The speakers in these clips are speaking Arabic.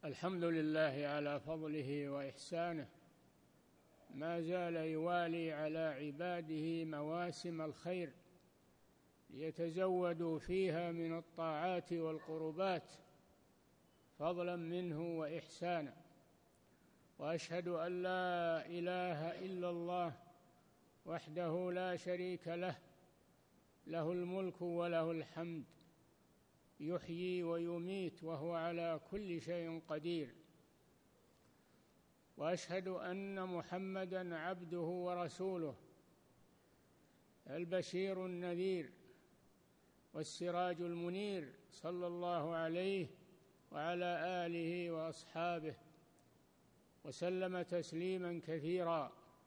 الحمد لله على فضله وإحسانه، ما زال يوالي على عباده مواسم الخير ليتزودوا فيها من الطاعات والقربات فضلا منه وإحسانا. وأشهد أن لا إله إلا الله وحده لا شريك له، له الملك وله الحمد، يحيي ويميت وهو على كل شيء قدير. وأشهد أن محمدًا عبده ورسوله، البشير النذير والسراج المنير، صلى الله عليه وعلى آله وأصحابه وسلم تسليمًا كثيرا.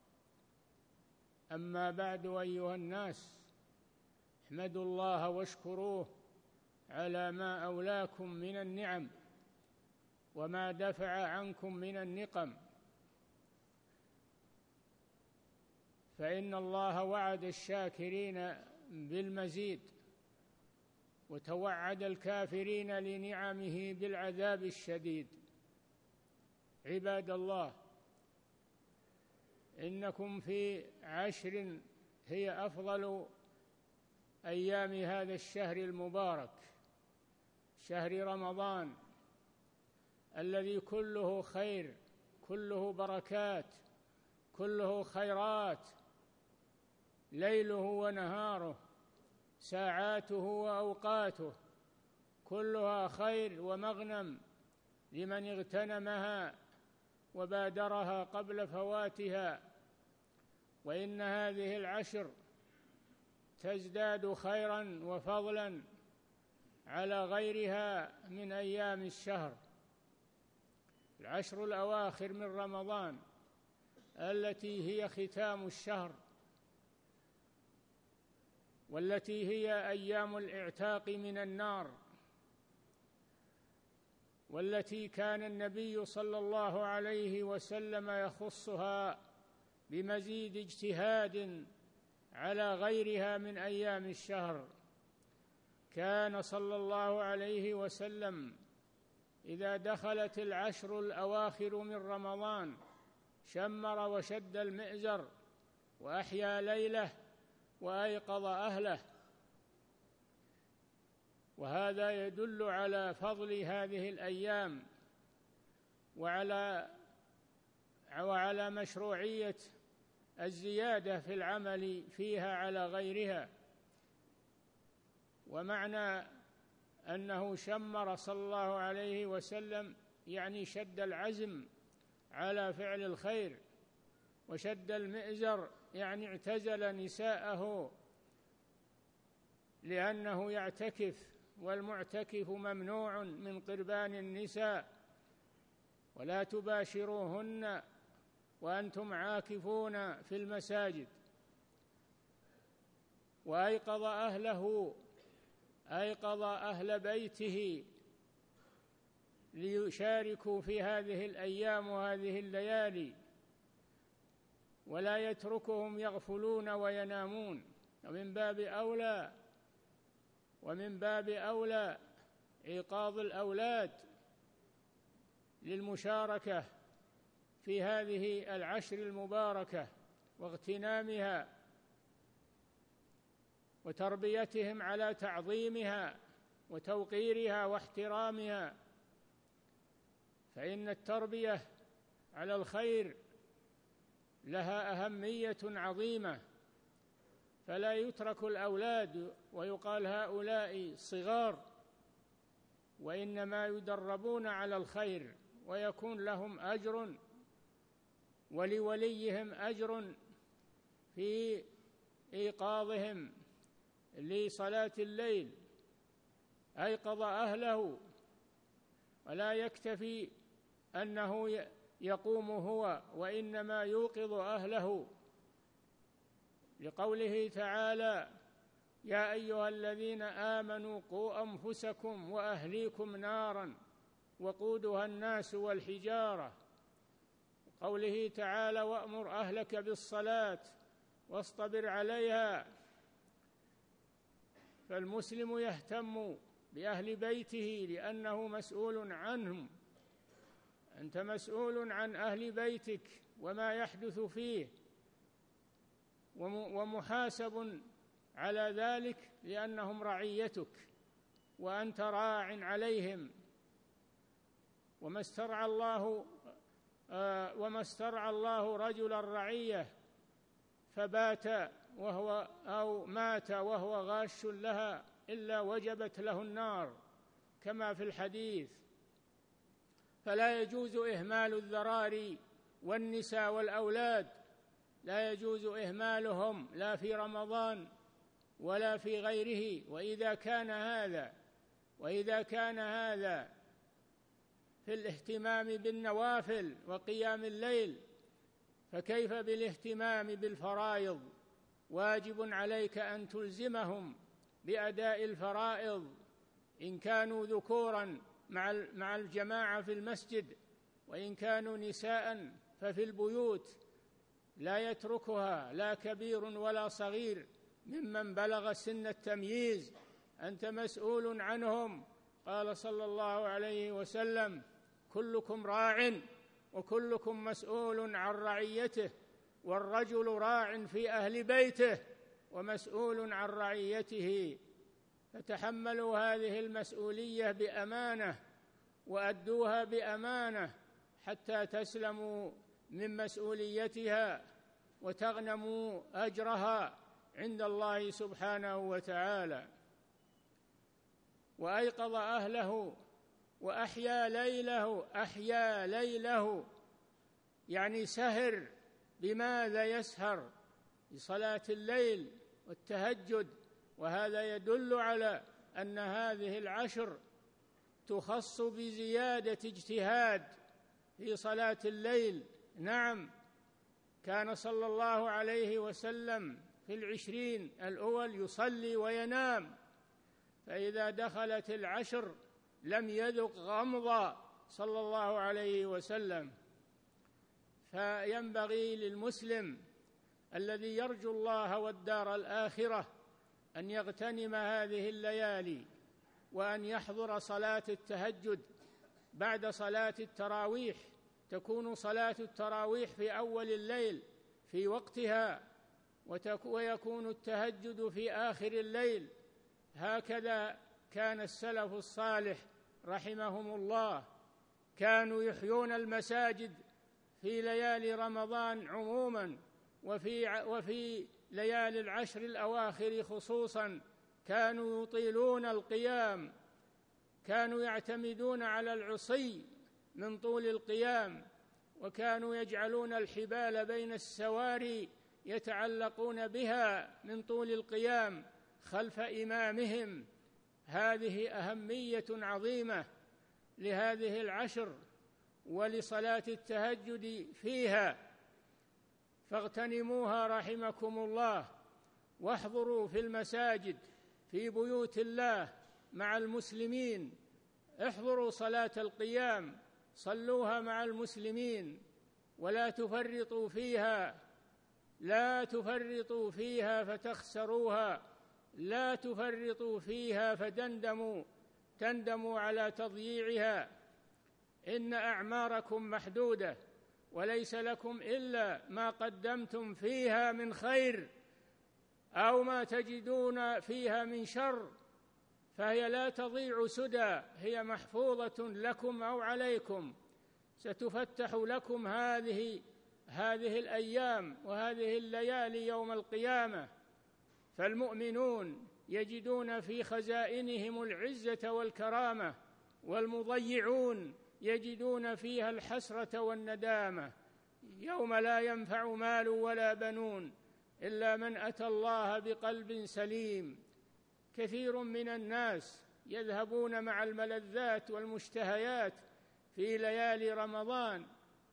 أما بعد، أيها الناس، احمدوا الله واشكروه على ما أولاكم من النعم وما دفع عنكم من النقم، فإن الله وعد الشاكرين بالمزيد وتوعد الكافرين لنعمه بالعذاب الشديد. عباد الله، إنكم في عشر هي أفضل أيام هذا الشهر المبارك، شهر رمضان، الذي كله خير، كله بركات، كله خيرات، ليله ونهاره، ساعاته وأوقاته كلها خير ومغنم لمن اغتنمها وبادرها قبل فواتها. وإن هذه العشر تزداد خيرا وفضلا على غيرها من أيام الشهر. العشر الأواخر من رمضان التي هي ختام الشهر، والتي هي أيام الاعتاق من النار، والتي كان النبي صلى الله عليه وسلم يخصها بمزيد اجتهاد على غيرها من أيام الشهر. كان صلى الله عليه وسلم إذا دخلت العشر الأواخر من رمضان شمر وشد المئزر وأحيا ليله وأيقظ أهله، وهذا يدل على فضل هذه الأيام وعلى مشروعية الزيادة في العمل فيها على غيرها. ومعنى أنه شمر صلى الله عليه وسلم يعني شد العزم على فعل الخير، وشد المئزر يعني اعتزل نساءه لأنه يعتكف، والمعتكف ممنوع من قربان النساء، ولا تباشروهن وأنتم عاكفون في المساجد. وأيقظ أهله، أيقظ أهل بيته ليشاركوا في هذه الأيام وهذه الليالي، ولا يتركهم يغفلون وينامون. ومن باب أولى إيقاظ الأولاد للمشاركة في هذه العشر المباركة واغتنامها وتربيتهم على تعظيمها وتوقيرها واحترامها، فإن التربية على الخير لها أهمية عظيمة، فلا يترك الأولاد ويقال هؤلاء صغار، وإنما يدربون على الخير ويكون لهم أجر ولوليهم أجر في إيقاظهم لصلاة الليل. أيقظ أهله، ولا يكتفي أنه يقوم هو، وإنما يوقظ أهله، لقوله تعالى: يا أيها الذين آمنوا قوا أنفسكم وأهليكم نارا وقودها الناس والحجارة. قوله تعالى: وأمر أهلك بالصلاة واصطبر عليها. فالمسلم يهتم بأهل بيته لأنه مسؤول عنهم، أنت مسؤول عن أهل بيتك وما يحدث فيه، ومحاسب على ذلك لأنهم رعيتك وأنت راع عليهم. وما استرعى الله رجلا رعية فبات وهو أو مات وهو غاش لها إلا وجبت له النار كما في الحديث. فلا يجوز إهمال الذراري والنساء والأولاد، لا يجوز إهمالهم لا في رمضان ولا في غيره. وإذا كان هذا في الاهتمام بالنوافل وقيام الليل، فكيف بالاهتمام بالفرائض؟ واجب عليك أن تلزمهم بأداء الفرائض إن كانوا ذكورا مع الجماعة في المسجد، وإن كانوا نساء ففي البيوت، لا يتركها لا كبير ولا صغير ممن بلغ سن التمييز، أنت مسؤول عنهم. قال صلى الله عليه وسلم: كلكم راع وكلكم مسؤول عن رعيته، والرجل راع في أهل بيته ومسؤول عن رعيته. فتحملوا هذه المسؤولية بأمانة وأدوها بأمانة حتى تسلموا من مسؤوليتها وتغنموا أجرها عند الله سبحانه وتعالى. وأيقظ أهله أحيا ليله، يعني سهر. بماذا يسهر؟ بصلاة الليل والتهجد. وهذا يدل على أن هذه العشر تخص بزيادة اجتهاد في صلاة الليل. نعم، كان صلى الله عليه وسلم في 20 الأول يصلي وينام، فإذا دخلت العشر لم يذق غمضا صلى الله عليه وسلم. فينبغي للمسلم الذي يرجو الله والدار الآخرة أن يغتنم هذه الليالي، وأن يحضر صلاة التهجد بعد صلاة التراويح. تكون صلاة التراويح في أول الليل في وقتها، ويكون التهجد في آخر الليل. هكذا كان السلف الصالح رحمهم الله، كانوا يحيون المساجد في ليالي رمضان عموما، وفي ليالي العشر الأواخر خصوصا كانوا يطيلون القيام، كانوا يعتمدون على العصي من طول القيام، وكانوا يجعلون الحبال بين السواري يتعلقون بها من طول القيام خلف إمامهم. هذه أهمية عظيمة لهذه العشر ولصلاة التهجد فيها، فاغتنموها رحمكم الله، واحضروا في المساجد في بيوت الله مع المسلمين. احضروا صلاة القيام، صلوها مع المسلمين، ولا تفرطوا فيها فتخسروها، لا تفرطوا فيها تندموا على تضييعها. إن أعماركم محدودة، وليس لكم إلا ما قدمتم فيها من خير أو ما تجدون فيها من شر، فهي لا تضيع سدى، هي محفوظة لكم أو عليكم. ستفتح لكم هذه الأيام وهذه الليالي يوم القيامة. فالمؤمنون يجدون في خزائنهم العزة والكرامة، والمضيعون يجدون فيها الحسرة والندامة، يوم لا ينفع مال ولا بنون إلا من أتى الله بقلب سليم. كثير من الناس يذهبون مع الملذات والمشتهيات في ليالي رمضان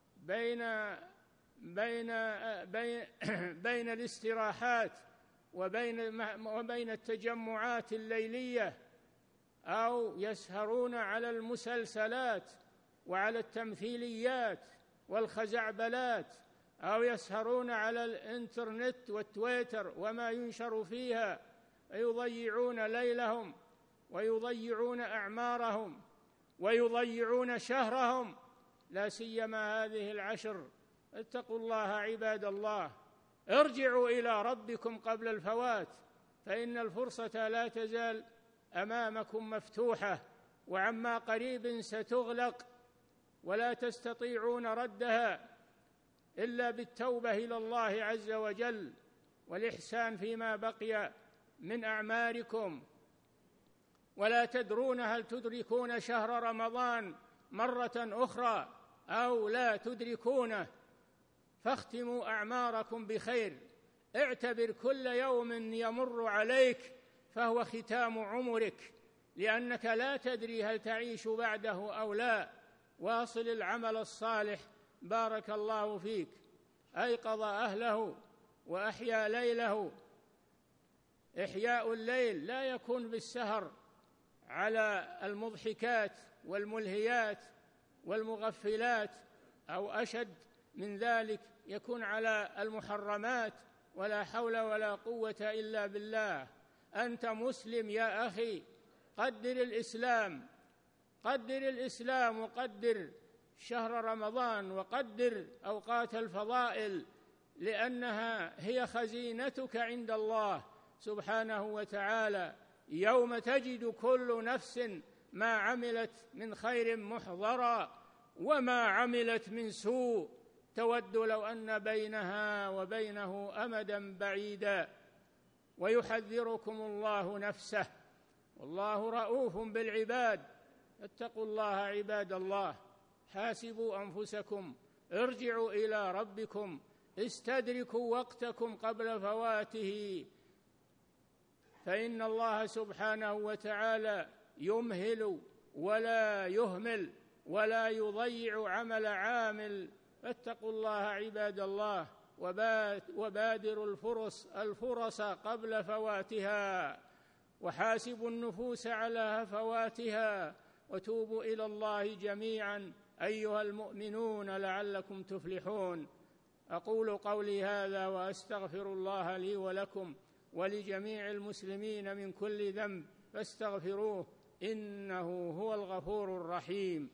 بين الاستراحات وبين التجمعات الليلية، أو يسهرون على المسلسلات وعلى التمثيليات والخزعبلات، أو يسهرون على الإنترنت والتويتر وما ينشر فيها، ويضيعون ليلهم ويضيعون أعمارهم ويضيعون شهرهم لا سيما هذه العشر. اتقوا الله عباد الله، ارجعوا إلى ربكم قبل الفوات، فإن الفرصة لا تزال أمامكم مفتوحة، وعما قريب ستغلق ولا تستطيعون ردها إلا بالتوبة إلى الله عز وجل والإحسان فيما بقي من أعماركم. ولا تدرون هل تدركون شهر رمضان مرة أخرى أو لا تدركونه، فاختموا أعماركم بخير. اعتبر كل يوم يمر عليك فهو ختام عمرك، لأنك لا تدري هل تعيش بعده أو لا. واصل العمل الصالح بارك الله فيك. أيقظ أهله وأحيا ليله. إحياء الليل لا يكون بالسهر على المضحكات والملهيات والمغفلات، أو أشد من ذلك يكون على المحرمات، ولا حول ولا قوة إلا بالله. أنت مسلم يا أخي، قدر الإسلام، قدر الإسلام، وقدر شهر رمضان، وقدر أوقات الفضائل، لأنها هي خزينتك عند الله سبحانه وتعالى. يوم تجد كل نفس ما عملت من خير محضرا وما عملت من سوء، تود لو أن بينها وبينه أمدا بعيدا. ويحذركم الله نفسه، والله رؤوف بالعباد. اتقوا الله عباد الله، حاسبوا أنفسكم، ارجعوا إلى ربكم، استدركوا وقتكم قبل فواته، فإن الله سبحانه وتعالى يمهل ولا يهمل ولا يضيع عمل عامل. فاتقوا الله عباد الله، وبادروا الفرص قبل فواتها، وحاسبوا النفوس على هفواتها، وتوبوا إلى الله جميعا أيها المؤمنون لعلكم تفلحون. أقول قولي هذا وأستغفر الله لي ولكم ولجميع المسلمين من كل ذنب، فاستغفروه إنه هو الغفور الرحيم.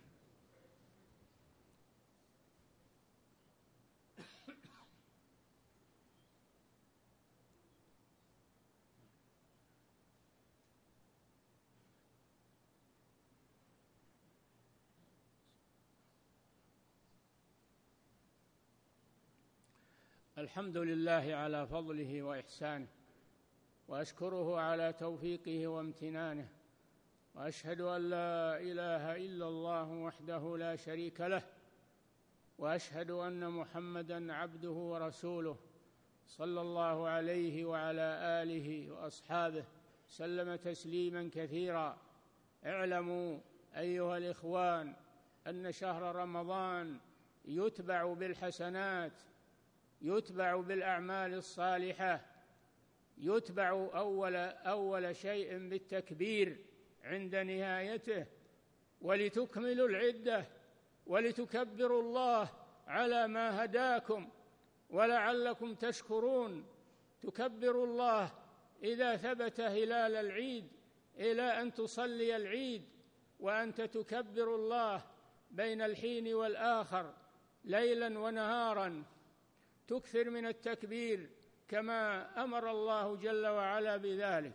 الحمد لله على فضله وإحسانه، وأشكره على توفيقه وامتنانه، وأشهد أن لا إله إلا الله وحده لا شريك له، وأشهد أن محمدًا عبده ورسوله صلى الله عليه وعلى آله وأصحابه سلم تسليمًا كثيرا. اعلموا أيها الإخوان أن شهر رمضان يتبع بالحسنات، يتبع بالأعمال الصالحة، يتبع أول شيء بالتكبير عند نهايته، ولتكملوا العدة ولتكبروا الله على ما هداكم ولعلكم تشكرون. تكبروا الله إذا ثبت هلال العيد إلى أن تصلي العيد، وأنت تكبر الله بين الحين والآخر ليلا ونهارا. تكثر من التكبير كما أمر الله جل وعلا بذلك.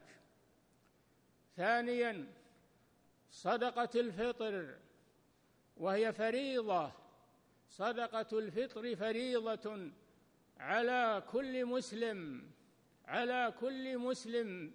ثانيا، صدقة الفطر، وهي فريضة. صدقة الفطر فريضة على كل مسلم، على كل مسلم،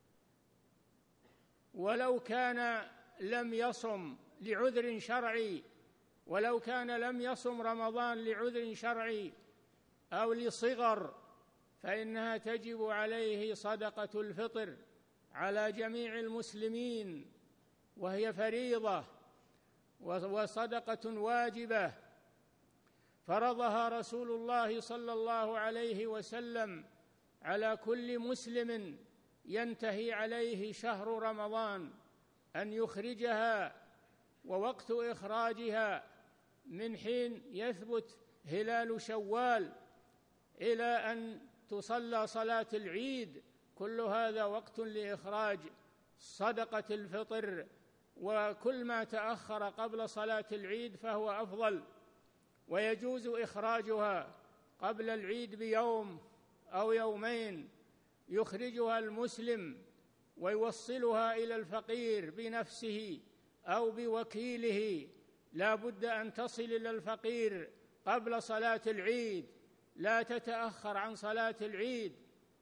ولو كان لم يصم لعذر شرعي، ولو كان لم يصم رمضان لعذر شرعي أو لصغر، فإنها تجب عليه صدقة الفطر على جميع المسلمين، وهي فريضة وصدقة واجبة فرضها رسول الله صلى الله عليه وسلم على كل مسلم ينتهي عليه شهر رمضان أن يخرجها، ووقت إخراجها من حين يثبت هلال شوال إلى أن تصلى صلاة العيد، كل هذا وقت لإخراج صدقة الفطر وكل ما تأخر قبل صلاة العيد فهو أفضل، ويجوز إخراجها قبل العيد بيوم أو يومين، يخرجها المسلم ويوصلها إلى الفقير بنفسه أو بوكيله. لا بد أن تصل إلى الفقير قبل صلاة العيد، لا تتأخر عن صلاة العيد،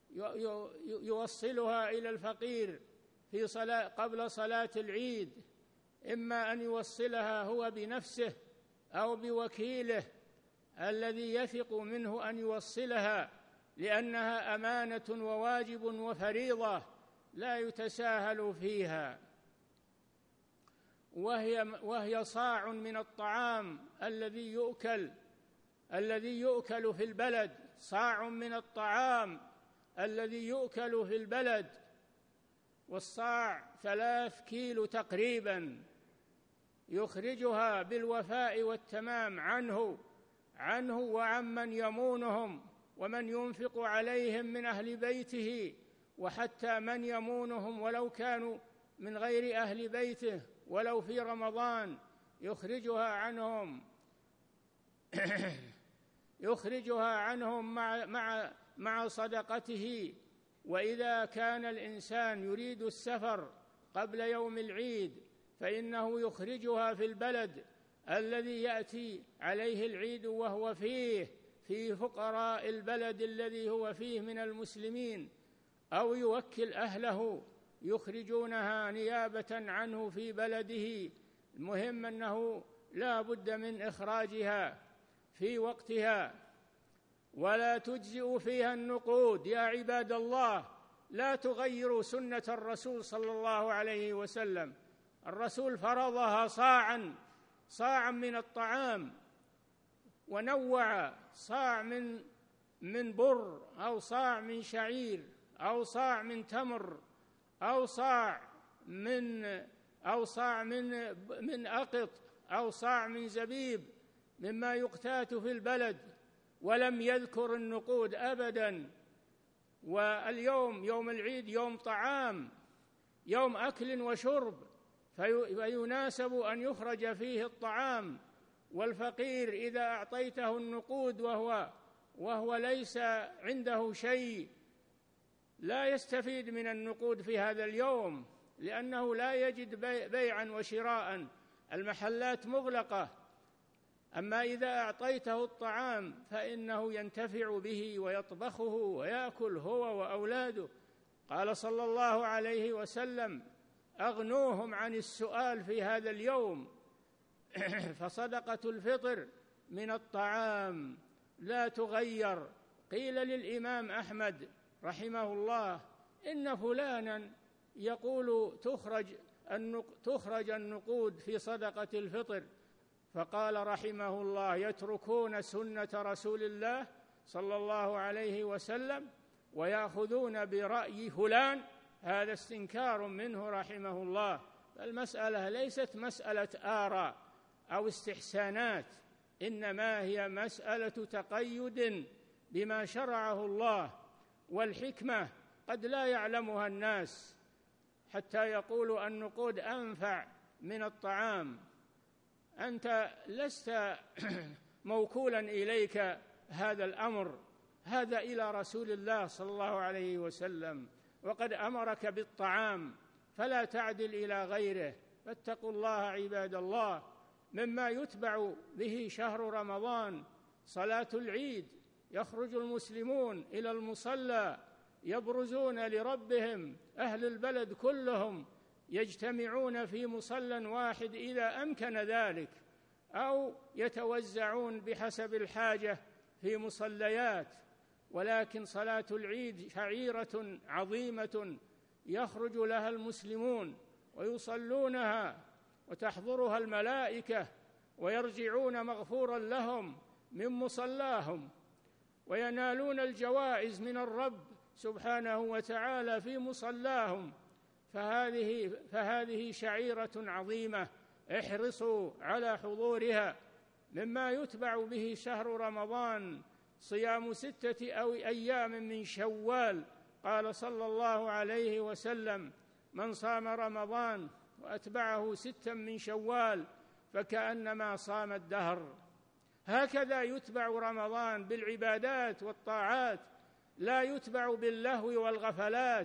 يوصلها إلى الفقير قبل صلاة العيد، إما أن يوصلها هو بنفسه أو بوكيله الذي يثق منه أن يوصلها، لأنها أمانة وواجب وفريضة لا يتساهل فيها، وهي صاع من الطعام الذي يؤكل في البلد، صاع من الطعام الذي يؤكل في البلد، والصاع 3 كيلو تقريبا، يخرجها بالوفاء والتمام عنه وعمن يمونهم ومن ينفق عليهم من أهل بيته، وحتى من يمونهم ولو كانوا من غير أهل بيته ولو في رمضان يخرجها عنهم مع صدقته. وإذا كان الإنسان يريد السفر قبل يوم العيد فإنه يخرجها في البلد الذي يأتي عليه العيد وهو في فقراء البلد الذي هو فيه من المسلمين، أو يوكل أهله يخرجونها نيابة عنه في بلده. المهم أنه لا بد من إخراجها في وقتها، ولا تجزئ فيها النقود. يا عباد الله، لا تغيروا سنة الرسول صلى الله عليه وسلم. الرسول فرضها صاعا من الطعام، ونوع صاع من بر، أو صاع من شعير، أو صاع من تمر، أو صاع من أقط، أو صاع من زبيب، مما يقتات في البلد، ولم يذكر النقود أبدا. واليوم يوم العيد يوم طعام، يوم أكل وشرب، فيناسب أن يخرج فيه الطعام. والفقير إذا أعطيته النقود وهو ليس عنده شيء لا يستفيد من النقود في هذا اليوم، لأنه لا يجد بيعا وشراء، المحلات مغلقة. أما إذا أعطيته الطعام فإنه ينتفع به ويطبخه ويأكل هو وأولاده. قال صلى الله عليه وسلم: أغنوهم عن السؤال في هذا اليوم. فصدقة الفطر من الطعام لا تغير. قيل للإمام أحمد رحمه الله: إن فلانا يقول تخرج النقود في صدقة الفطر، فقال رحمه الله: يتركون سنة رسول الله صلى الله عليه وسلم ويأخذون برأي فلان. هذا استنكار منه رحمه الله. المسألة ليست مسألة آراء أو استحسانات، إنما هي مسألة تقيد بما شرعه الله، والحكمة قد لا يعلمها الناس حتى يقولوا النقود أنفع من الطعام. أنت لست موكولا إليك هذا الأمر، هذا إلى رسول الله صلى الله عليه وسلم، وقد أمرك بالطعام فلا تعدل إلى غيره. فاتقوا الله عباد الله. مما يتبع به شهر رمضان صلاة العيد، يخرج المسلمون إلى المصلى، يبرزون لربهم، أهل البلد كلهم يجتمعون في مصلى واحد إذا أمكن ذلك، أو يتوزعون بحسب الحاجة في مصليات. ولكن صلاة العيد شعيرة عظيمة يخرج لها المسلمون ويصلونها، وتحضرها الملائكة، ويرجعون مغفورا لهم من مصلاهم، وينالون الجوائز من الرب سبحانه وتعالى في مصلاهم. فهذه شعيرة عظيمة، احرصوا على حضورها. مما يتبع به شهر رمضان صيام 6 أيام من شوال. قال صلى الله عليه وسلم: من صام رمضان وأتبعه 6 من شوال فكأنما صام الدهر. هكذا يتبع رمضان بالعبادات والطاعات، لا يتبع باللهو والغفلات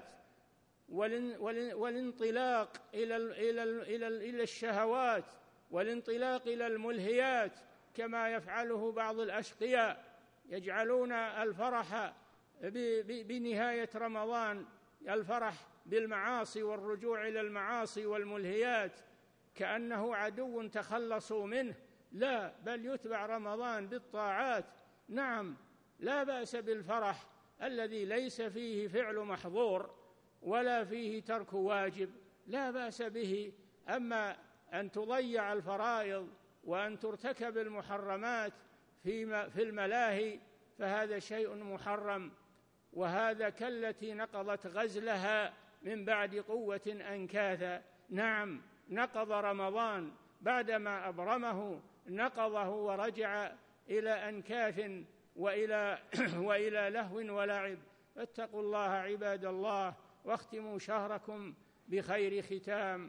والانطلاق إلى الشهوات والانطلاق إلى الملهيات كما يفعله بعض الأشقياء، يجعلون الفرح بنهاية رمضان الفرح بالمعاصي والرجوع إلى المعاصي والملهيات كأنه عدو تخلصوا منه. لا، بل يتبع رمضان بالطاعات. نعم، لا بأس بالفرح الذي ليس فيه فعل محظور ولا فيه ترك واجب، لا بأس به. أما أن تضيع الفرائض وأن ترتكب المحرمات في الملاهي فهذا شيء محرم، وهذا كالتي نقضت غزلها من بعد قوة أنكاثا. نعم، نقض رمضان بعدما أبرمه، نقضه ورجع إلى أنكاث وإلى لهو ولعب. فاتقوا الله عباد الله، واختموا شهركم بخير ختام.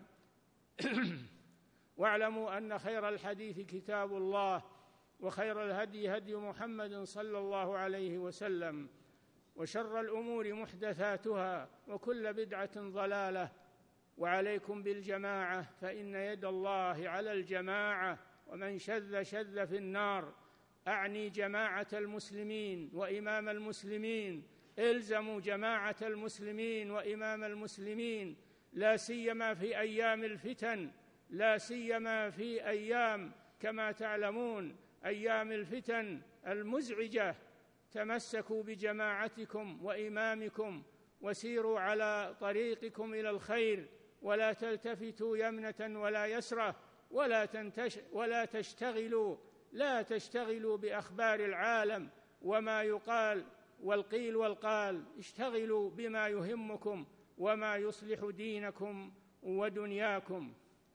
واعلموا أن خير الحديث كتاب الله، وخير الهدي هدي محمد صلى الله عليه وسلم، وشر الأمور محدثاتها، وكل بدعة ضلالة. وعليكم بالجماعة، فإن يد الله على الجماعة، ومن شذ شذ في النار. أعني جماعة المسلمين وإمام المسلمين. إلزموا جماعة المسلمين وإمام المسلمين، لا سيما في أيام الفتن، لا سيما في أيام كما تعلمون أيام الفتن المزعجة. تمسكوا بجماعتكم وإمامكم وسيروا على طريقكم إلى الخير، ولا تلتفتوا يمنة ولا يسرة، لا تشتغلوا بأخبار العالم وما يقال والقيل والقال. اشتغلوا بما يهمكم وما يصلح دينكم ودنياكم.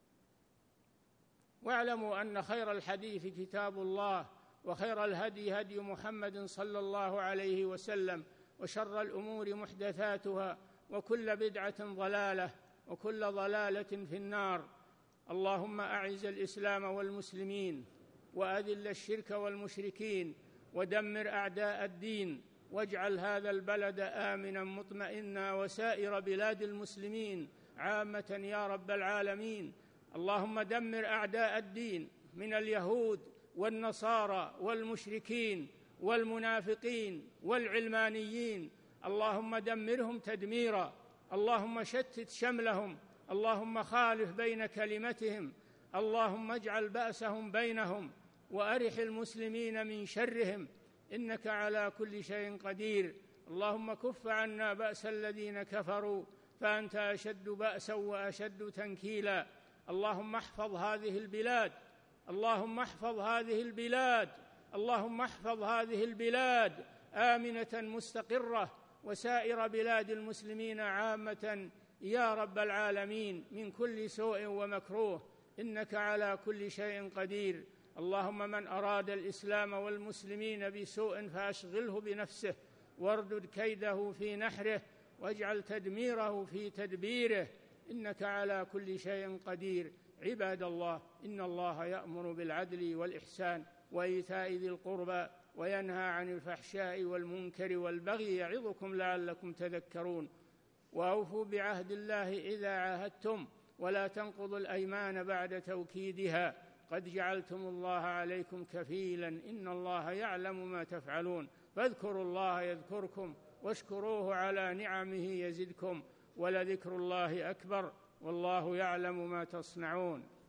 واعلموا أن خير الحديث كتاب الله، وخير الهدي هدي محمد صلى الله عليه وسلم، وشر الأمور محدثاتها، وكل بدعة ضلالة، وكل ضلالة في النار. اللهم أعز الإسلام والمسلمين، وأذل الشرك والمشركين، ودمر أعداء الدين، واجعل هذا البلد آمنا مطمئنا، وسائر بلاد المسلمين عامة يا رب العالمين. اللهم دمر أعداء الدين من اليهود والنصارى والمشركين والمنافقين والعلمانيين، اللهم دمرهم تدميرا. اللهم شتت شملهم، اللهم خالف بين كلمتهم، اللهم اجعل بأسهم بينهم، وأرح المسلمين من شرهم، إنك على كل شيء قدير. اللهم كف عنا بأس الذين كفروا، فأنت أشد بأسا وأشد تنكيلا. اللهم احفظ هذه البلاد، اللهم احفظ هذه البلاد، اللهم احفظ هذه البلاد آمنة مستقرة، وسائر بلاد المسلمين عامة يا رب العالمين، من كل سوء ومكروه، إنك على كل شيء قدير. اللهم من أراد الإسلام والمسلمين بسوء فأشغله بنفسه، واردد كيده في نحره، واجعل تدميره في تدبيره، إنك على كل شيء قدير. عباد الله، إن الله يأمر بالعدل والإحسان وإيتاء ذي القربى، وينهى عن الفحشاء والمنكر والبغي، يعظكم لعلكم تذكرون. وأوفوا بعهد الله إذا عاهدتم، ولا تنقضوا الأيمان بعد توكيدها، قد جعلتم الله عليكم كفيلا، إن الله يعلم ما تفعلون. فاذكروا الله يذكركم، واشكروه على نعمه يزدكم، ولذكر الله أكبر، والله يعلم ما تصنعون.